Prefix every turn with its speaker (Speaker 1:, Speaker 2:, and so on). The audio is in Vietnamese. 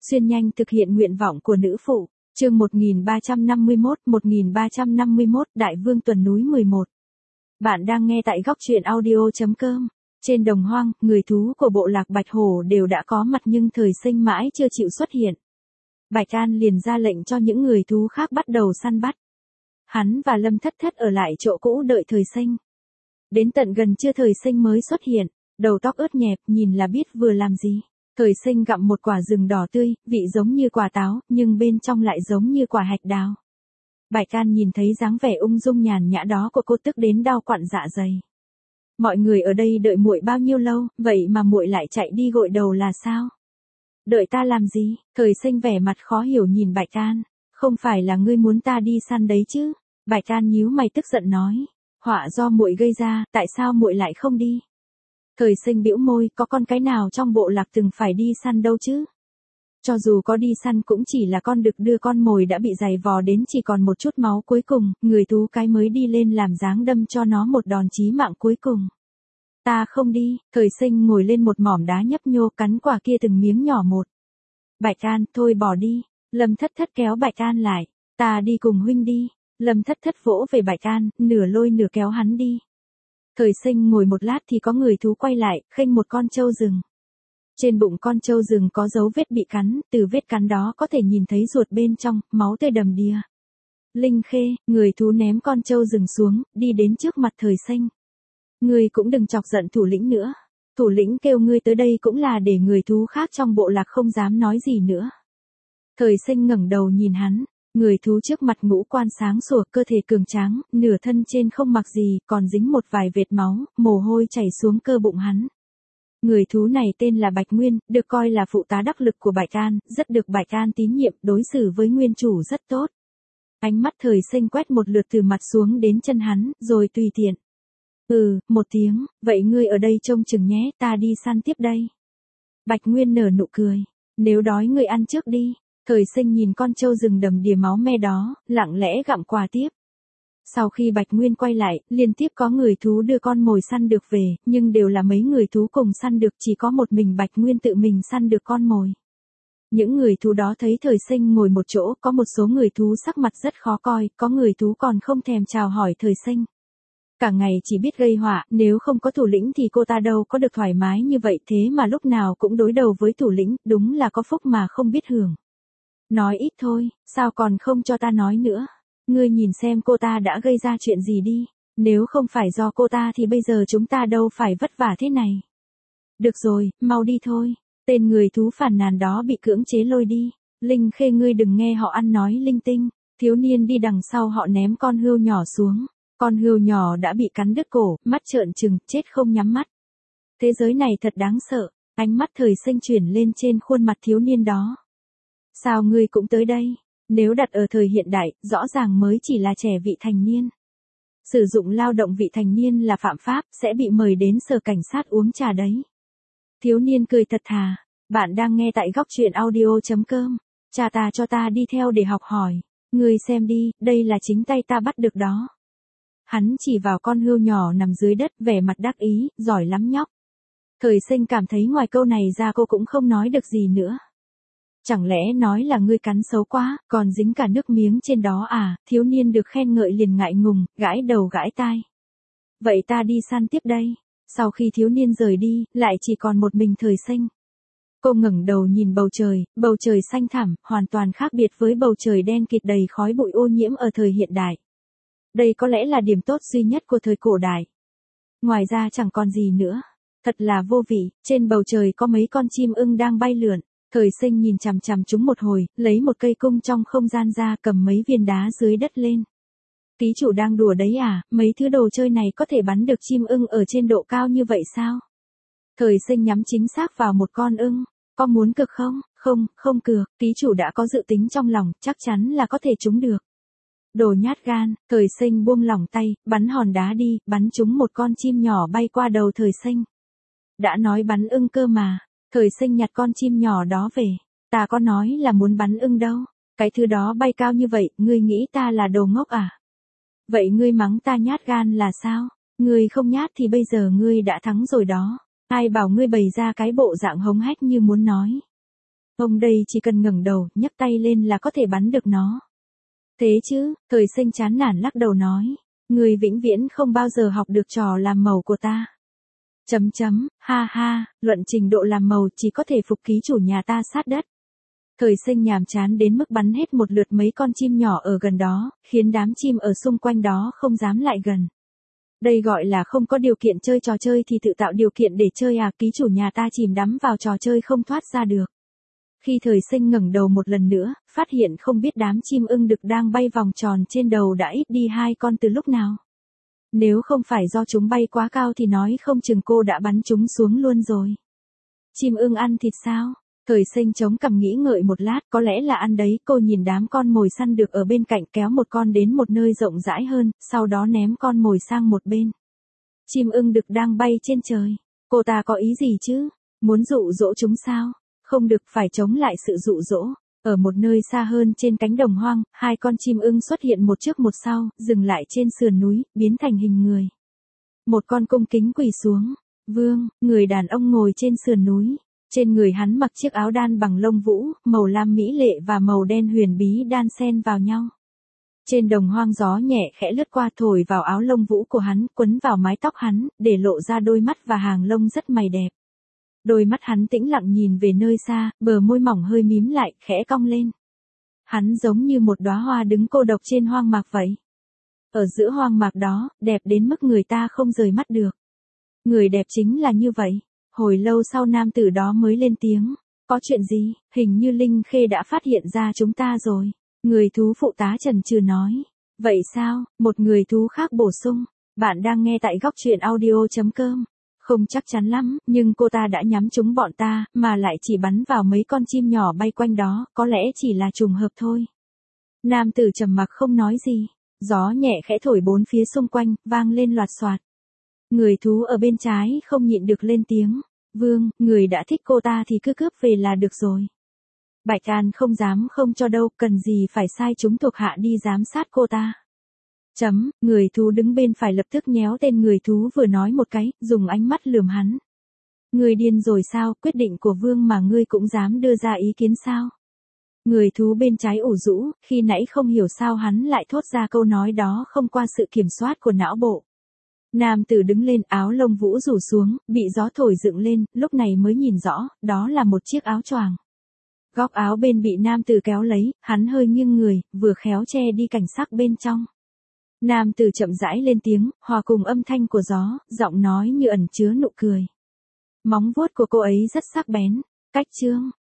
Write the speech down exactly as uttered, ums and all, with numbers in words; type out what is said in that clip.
Speaker 1: Xuyên nhanh thực hiện nguyện vọng của nữ phụ. Chương một nghìn ba trăm năm mươi mốt, một nghìn ba trăm năm mươi mốt, Đại Vương Tuần Núi mười một. Bạn đang nghe tại góc truyện audio chấm com. Trên đồng hoang, người thú của bộ lạc Bạch Hổ đều đã có mặt nhưng Thời Sinh mãi chưa chịu xuất hiện. Bạch An liền ra lệnh cho những người thú khác bắt đầu săn bắt. Hắn và Lâm Thất Thất ở lại chỗ cũ đợi Thời Sinh. Đến tận gần trưa Thời Sinh mới xuất hiện, đầu tóc ướt nhẹp, nhìn là biết vừa làm gì. Thời Sinh gặm một quả rừng đỏ tươi, vị giống như quả táo, nhưng bên trong lại giống như quả hạch đào. Bạch An nhìn thấy dáng vẻ ung dung nhàn nhã đó của cô tức đến đau quặn dạ dày. Mọi người ở đây đợi muội bao nhiêu lâu, vậy mà muội lại chạy đi gội đầu là sao? Đợi ta làm gì? Thời Sinh vẻ mặt khó hiểu nhìn Bạch An. Không phải là ngươi muốn ta đi săn đấy chứ? Bạch An nhíu mày tức giận nói. Họa do muội gây ra, tại sao muội lại không đi? Thời Sinh bĩu môi, có con cái nào trong bộ lạc từng phải đi săn đâu chứ? Cho dù có đi săn cũng chỉ là con đực đưa con mồi đã bị giày vò đến chỉ còn một chút máu cuối cùng, người thú cái mới đi lên làm dáng đâm cho nó một đòn chí mạng cuối cùng. Ta không đi. Thời Sinh ngồi lên một mỏm đá nhấp nhô cắn quả kia từng miếng nhỏ một. Bạch An, thôi bỏ đi. Lâm Thất Thất kéo Bạch An lại. Ta đi cùng huynh đi. Lâm Thất Thất vỗ về Bạch An, nửa lôi nửa kéo hắn đi. Thời Sinh ngồi một lát thì có người thú quay lại, khênh một con trâu rừng. Trên bụng con trâu rừng có dấu vết bị cắn, từ vết cắn đó có thể nhìn thấy ruột bên trong, máu tươi đầm đìa. Linh Khê, người thú ném con trâu rừng xuống, đi đến trước mặt Thời Sinh. Ngươi cũng đừng chọc giận thủ lĩnh nữa. Thủ lĩnh kêu ngươi tới đây cũng là để người thú khác trong bộ lạc không dám nói gì nữa. Thời Sinh ngẩng đầu nhìn hắn. Người thú trước mặt ngũ quan sáng sủa, cơ thể cường tráng, nửa thân trên không mặc gì, còn dính một vài vệt máu, mồ hôi chảy xuống cơ bụng hắn. Người thú này tên là Bạch Nguyên, được coi là phụ tá đắc lực của Bạch An, rất được Bạch An tín nhiệm, đối xử với nguyên chủ rất tốt. Ánh mắt Thời Sinh quét một lượt từ mặt xuống đến chân hắn, rồi tùy tiện. Ừ, một tiếng, vậy ngươi ở đây trông chừng nhé, ta đi săn tiếp đây. Bạch Nguyên nở nụ cười. Nếu đói ngươi ăn trước đi. Thời Sinh nhìn con trâu rừng đầm đìa máu me đó, lặng lẽ gặm quà tiếp. Sau khi Bạch Nguyên quay lại, liên tiếp có người thú đưa con mồi săn được về, nhưng đều là mấy người thú cùng săn được, chỉ có một mình Bạch Nguyên tự mình săn được con mồi. Những người thú đó thấy Thời Sinh ngồi một chỗ, có một số người thú sắc mặt rất khó coi, có người thú còn không thèm chào hỏi Thời Sinh. Cả ngày chỉ biết gây họa, nếu không có thủ lĩnh thì cô ta đâu có được thoải mái như vậy, thế mà lúc nào cũng đối đầu với thủ lĩnh, đúng là có phúc mà không biết hưởng. Nói ít thôi, sao còn không cho ta nói nữa? Ngươi nhìn xem cô ta đã gây ra chuyện gì đi, nếu không phải do cô ta thì bây giờ chúng ta đâu phải vất vả thế này. Được rồi, mau đi thôi. Tên người thú phản nàn đó bị cưỡng chế lôi đi. Linh Khê, ngươi đừng nghe họ ăn nói linh tinh. Thiếu niên đi đằng sau họ ném con hươu nhỏ xuống. Con hươu nhỏ đã bị cắn đứt cổ, mắt trợn trừng, chết không nhắm mắt. Thế giới này thật đáng sợ. Ánh mắt Thời Sinh chuyển lên trên khuôn mặt thiếu niên đó. Sao ngươi cũng tới đây? Nếu đặt ở thời hiện đại, rõ ràng mới chỉ là trẻ vị thành niên. Sử dụng lao động vị thành niên là phạm pháp, sẽ bị mời đến sở cảnh sát uống trà đấy. Thiếu niên cười thật thà. Bạn đang nghe tại góc truyện audio chấm com. Cha ta cho ta đi theo để học hỏi. Ngươi xem đi, đây là chính tay ta bắt được đó. Hắn chỉ vào con hươu nhỏ nằm dưới đất, vẻ mặt đắc ý, giỏi lắm nhóc. Thời Sinh cảm thấy ngoài câu này ra cô cũng không nói được gì nữa. Chẳng lẽ nói là ngươi cắn xấu quá, còn dính cả nước miếng trên đó à? Thiếu niên được khen ngợi liền ngại ngùng, gãi đầu gãi tai. Vậy ta đi săn tiếp đây. Sau khi thiếu niên rời đi, lại chỉ còn một mình Thời Sinh. Cô ngẩng đầu nhìn bầu trời, bầu trời xanh thẳm, hoàn toàn khác biệt với bầu trời đen kịt đầy khói bụi ô nhiễm ở thời hiện đại. Đây có lẽ là điểm tốt duy nhất của thời cổ đại. Ngoài ra chẳng còn gì nữa. Thật là vô vị, trên bầu trời có mấy con chim ưng đang bay lượn. Thời Sinh nhìn chằm chằm chúng một hồi, lấy một cây cung trong không gian ra, cầm mấy viên đá dưới đất lên. Ký chủ đang đùa đấy à, mấy thứ đồ chơi này có thể bắn được chim ưng ở trên độ cao như vậy sao? Thời Sinh nhắm chính xác vào một con ưng. Có muốn cược không? Không, không cược, ký chủ đã có dự tính trong lòng, chắc chắn là có thể trúng được. Đồ nhát gan. Thời Sinh buông lỏng tay, bắn hòn đá đi, bắn trúng một con chim nhỏ bay qua đầu Thời Sinh. Đã nói bắn ưng cơ mà. Thời Sinh nhặt con chim nhỏ đó về. Ta có nói là muốn bắn ưng đâu. Cái thứ đó bay cao như vậy, ngươi nghĩ ta là đồ ngốc à? Vậy ngươi mắng ta nhát gan là sao? Ngươi không nhát thì bây giờ ngươi đã thắng rồi đó. Ai bảo ngươi bày ra cái bộ dạng hống hách như muốn nói. Ông đây chỉ cần ngẩng đầu, nhấc tay lên là có thể bắn được nó. Thế chứ, Thời Sinh chán nản lắc đầu nói. Người vĩnh viễn không bao giờ học được trò làm màu của ta. Chấm chấm, ha ha, luận trình độ làm màu chỉ có thể phục ký chủ nhà ta sát đất. Thời Sinh nhàm chán đến mức bắn hết một lượt mấy con chim nhỏ ở gần đó, khiến đám chim ở xung quanh đó không dám lại gần. Đây gọi là không có điều kiện chơi trò chơi thì tự tạo điều kiện để chơi à, ký chủ nhà ta chìm đắm vào trò chơi không thoát ra được. Khi Thời Sinh ngẩng đầu một lần nữa, phát hiện không biết đám chim ưng đực đang bay vòng tròn trên đầu đã ít đi hai con từ lúc nào. Nếu không phải do chúng bay quá cao thì nói không chừng cô đã bắn chúng xuống luôn rồi. Chim ưng ăn thịt sao? Thời Sinh chống cằm nghĩ ngợi một lát, có lẽ là ăn đấy. Cô nhìn đám con mồi săn được ở bên cạnh kéo một con đến một nơi rộng rãi hơn, sau đó ném con mồi sang một bên. Chim ưng đực đang bay trên trời. Cô ta có ý gì chứ? Muốn dụ dỗ chúng sao? Không được, phải chống lại sự dụ dỗ. Ở một nơi xa hơn trên cánh đồng hoang, hai con chim ưng xuất hiện một trước một sau, dừng lại trên sườn núi, biến thành hình người. Một con cung kính quỳ xuống. Vương, người đàn ông ngồi trên sườn núi. Trên người hắn mặc chiếc áo đan bằng lông vũ, màu lam mỹ lệ và màu đen huyền bí đan xen vào nhau. Trên đồng hoang gió nhẹ khẽ lướt qua thổi vào áo lông vũ của hắn, quấn vào mái tóc hắn, để lộ ra đôi mắt và hàng lông rất mày đẹp. Đôi mắt hắn tĩnh lặng nhìn về nơi xa, bờ môi mỏng hơi mím lại, khẽ cong lên. Hắn giống như một đóa hoa đứng cô độc trên hoang mạc vậy. Ở giữa hoang mạc đó, đẹp đến mức người ta không rời mắt được. Người đẹp chính là như vậy. Hồi lâu sau nam tử đó mới lên tiếng. Có chuyện gì? Hình như Linh Khê đã phát hiện ra chúng ta rồi. Người thú phụ tá chần chừ nói. Vậy sao? Một người thú khác bổ sung. Bạn đang nghe tại góc truyện audio chấm com. Không chắc chắn lắm, nhưng cô ta đã nhắm trúng bọn ta, mà lại chỉ bắn vào mấy con chim nhỏ bay quanh đó, có lẽ chỉ là trùng hợp thôi. Nam tử trầm mặc không nói gì. Gió nhẹ khẽ thổi bốn phía xung quanh, vang lên loạt soạt. Người thú ở bên trái không nhịn được lên tiếng. Vương, người đã thích cô ta thì cứ cướp về là được rồi. Bạch An không dám không cho đâu, cần gì phải sai chúng thuộc hạ đi giám sát cô ta. Chấm, người thú đứng bên phải lập tức nhéo tên người thú vừa nói một cái, dùng ánh mắt lườm hắn. Người điên rồi sao, quyết định của vương mà ngươi cũng dám đưa ra ý kiến sao? Người thú bên trái ủ rũ, khi nãy không hiểu sao hắn lại thốt ra câu nói đó không qua sự kiểm soát của não bộ. Nam tử đứng lên, áo lông vũ rủ xuống, bị gió thổi dựng lên, lúc này mới nhìn rõ, đó là một chiếc áo choàng. Góc áo bên bị nam tử kéo lấy, hắn hơi nghiêng người, vừa khéo che đi cảnh sắc bên trong. Nam tử chậm rãi lên tiếng, hòa cùng âm thanh của gió, giọng nói như ẩn chứa nụ cười. Móng vuốt của cô ấy rất sắc bén. Cách chương,